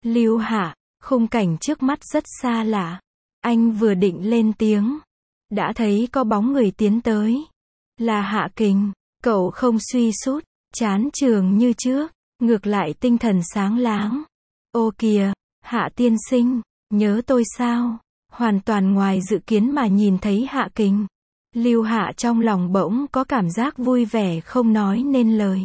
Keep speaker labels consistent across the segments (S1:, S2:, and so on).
S1: Lưu Hạ, khung cảnh trước mắt rất xa lạ. Anh vừa định lên tiếng, đã thấy có bóng người tiến tới. Là Hạ Kình. Cậu không suy sút, chán trường như trước, ngược lại tinh thần sáng láng. Ô kìa, Hạ tiên sinh, nhớ tôi sao? Hoàn toàn ngoài dự kiến mà nhìn thấy Hạ Kình. Lưu Hạ trong lòng bỗng có cảm giác vui vẻ không nói nên lời.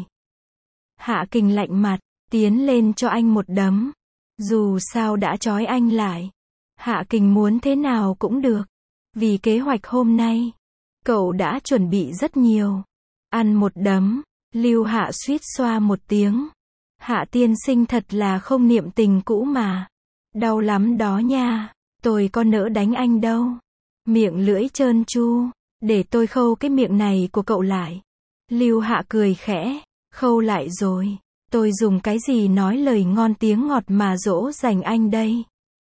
S1: Hạ Kình lạnh mặt, tiến lên cho anh một đấm. Dù sao đã trói anh lại. Hạ Kình muốn thế nào cũng được. Vì kế hoạch hôm nay, cậu đã chuẩn bị rất nhiều. Ăn một đấm, Lưu Hạ suýt xoa một tiếng. Hạ tiên sinh thật là không niệm tình cũ mà. Đau lắm đó nha, tôi có nỡ đánh anh đâu. Miệng lưỡi trơn tru, để tôi khâu cái miệng này của cậu lại. Lưu Hạ cười khẽ, khâu lại rồi. Tôi dùng cái gì nói lời ngon tiếng ngọt mà dỗ dành anh đây?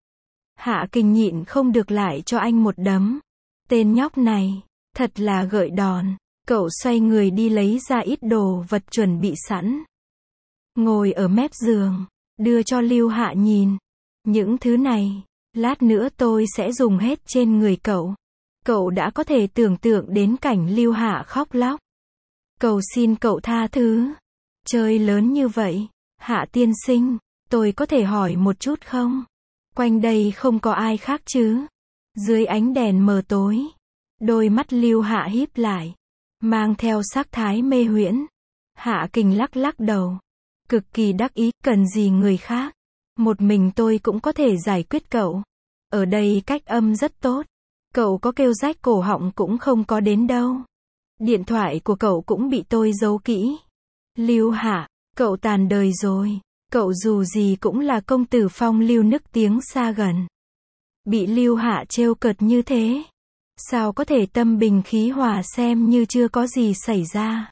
S1: Hạ Kình nhịn không được lại cho anh một đấm. Tên nhóc này, thật là gợi đòn. Cậu xoay người đi lấy ra ít đồ vật chuẩn bị sẵn. Ngồi ở mép giường, đưa cho Lưu Hạ nhìn. Những thứ này, lát nữa tôi sẽ dùng hết trên người cậu. Cậu đã có thể tưởng tượng đến cảnh Lưu Hạ khóc lóc. Cầu xin cậu tha thứ. Chơi lớn như vậy, Hạ tiên sinh, tôi có thể hỏi một chút không? Quanh đây không có ai khác chứ? Dưới ánh đèn mờ tối, đôi mắt Lưu Hạ híp lại, mang theo sắc thái mê huyễn. Hạ Kình lắc lắc đầu, cực kỳ đắc ý, cần gì người khác? Một mình tôi cũng có thể giải quyết cậu. Ở đây cách âm rất tốt. Cậu có kêu rách cổ họng cũng không có đến đâu. Điện thoại của cậu cũng bị tôi giấu kỹ. Lưu Hạ, cậu tàn đời rồi. Cậu dù gì cũng là công tử phong lưu nức tiếng xa gần. Bị Lưu Hạ trêu cợt như thế, sao có thể tâm bình khí hòa xem như chưa có gì xảy ra.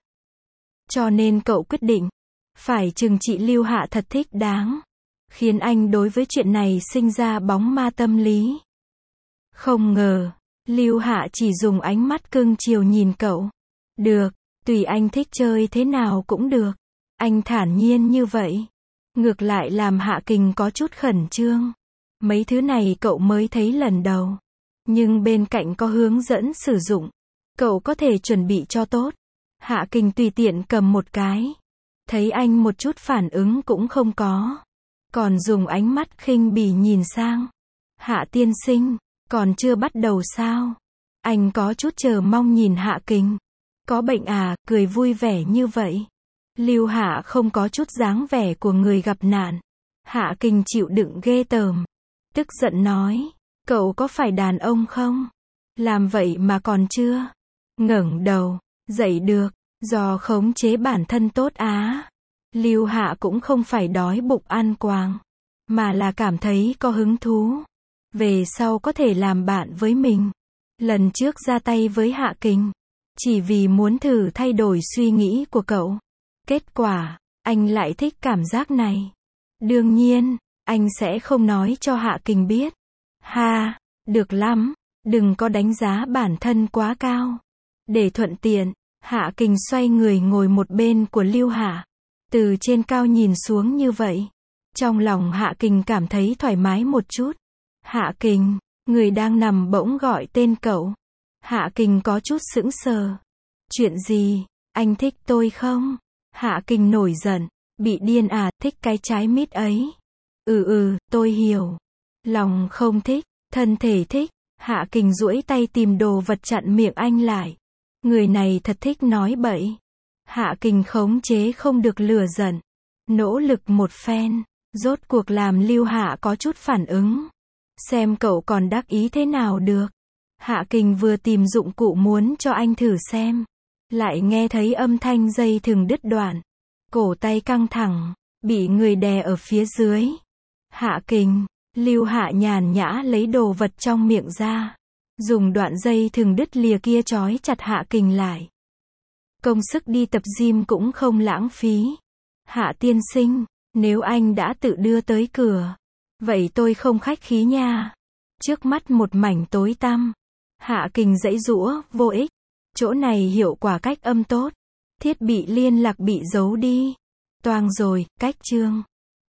S1: Cho nên cậu quyết định, phải trừng trị Lưu Hạ thật thích đáng. Khiến anh đối với chuyện này sinh ra bóng ma tâm lý. Không ngờ, Lưu Hạ chỉ dùng ánh mắt cưng chiều nhìn cậu. Được, tùy anh thích chơi thế nào cũng được. Anh thản nhiên như vậy. Ngược lại làm Hạ Kình có chút khẩn trương. Mấy thứ này cậu mới thấy lần đầu. Nhưng bên cạnh có hướng dẫn sử dụng. Cậu có thể chuẩn bị cho tốt. Hạ Kình tùy tiện cầm một cái. Thấy anh một chút phản ứng cũng không có. Còn dùng ánh mắt khinh bỉ nhìn sang. Hạ tiên sinh, còn chưa bắt đầu sao? Anh có chút chờ mong nhìn Hạ Kình. Có bệnh à, cười vui vẻ như vậy. Lưu Hạ không có chút dáng vẻ của người gặp nạn. Hạ Kình chịu đựng ghê tởm. Tức giận nói, cậu có phải đàn ông không? Làm vậy mà còn chưa ngẩng đầu dậy được, do khống chế bản thân tốt á. Lưu Hạ cũng không phải đói bụng ăn quàng, mà là cảm thấy có hứng thú. Về sau có thể làm bạn với mình. Lần trước ra tay với Hạ Kình, chỉ vì muốn thử thay đổi suy nghĩ của cậu. Kết quả, anh lại thích cảm giác này. Đương nhiên, anh sẽ không nói cho Hạ Kình biết. Ha, được lắm, đừng có đánh giá bản thân quá cao. Để thuận tiện, Hạ Kình xoay người ngồi một bên của Lưu Hạ. Từ trên cao nhìn xuống như vậy, trong lòng Hạ Kình cảm thấy thoải mái một chút. Hạ Kình, người đang nằm bỗng gọi tên cậu. Hạ Kình có chút sững sờ. Chuyện gì, anh thích tôi không? Hạ Kình nổi giận, bị điên à, thích cái trái mít ấy. Tôi hiểu. Lòng không thích, thân thể thích. Hạ Kình duỗi tay tìm đồ vật chặn miệng anh lại. Người này thật thích nói bậy. Hạ Kình khống chế không được lửa giận. Nỗ lực một phen, rốt cuộc làm Lưu Hạ có chút phản ứng. Xem cậu còn đắc ý thế nào được. Hạ Kình vừa tìm dụng cụ muốn cho anh thử xem. Lại nghe thấy âm thanh dây thừng đứt đoạn. Cổ tay căng thẳng, bị người đè ở phía dưới. Hạ Kình, Lưu Hạ nhàn nhã lấy đồ vật trong miệng ra. Dùng đoạn dây thừng đứt lìa kia trói chặt Hạ Kình lại. Công sức đi tập gym cũng không lãng phí. Hạ tiên sinh, nếu anh đã tự đưa tới cửa, vậy tôi không khách khí nha. Trước mắt một mảnh tối tăm. Hạ Kình giãy giụa, vô ích. Chỗ này hiệu quả cách âm tốt. Thiết bị liên lạc bị giấu đi. Toang rồi, cách chương.